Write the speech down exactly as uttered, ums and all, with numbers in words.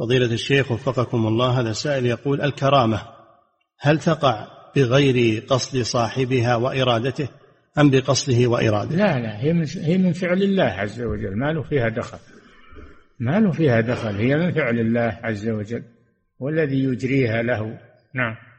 فضيلة الشيخ وفقكم الله، هذا سائل يقول: الكرامة هل تقع بغير قصد صاحبها وإرادته أم بقصده وإرادته؟ لا لا، هي من هي من فعل الله عز وجل، ما له فيها دخل، ما له فيها دخل، هي من فعل الله عز وجل والذي يجريها له. نعم.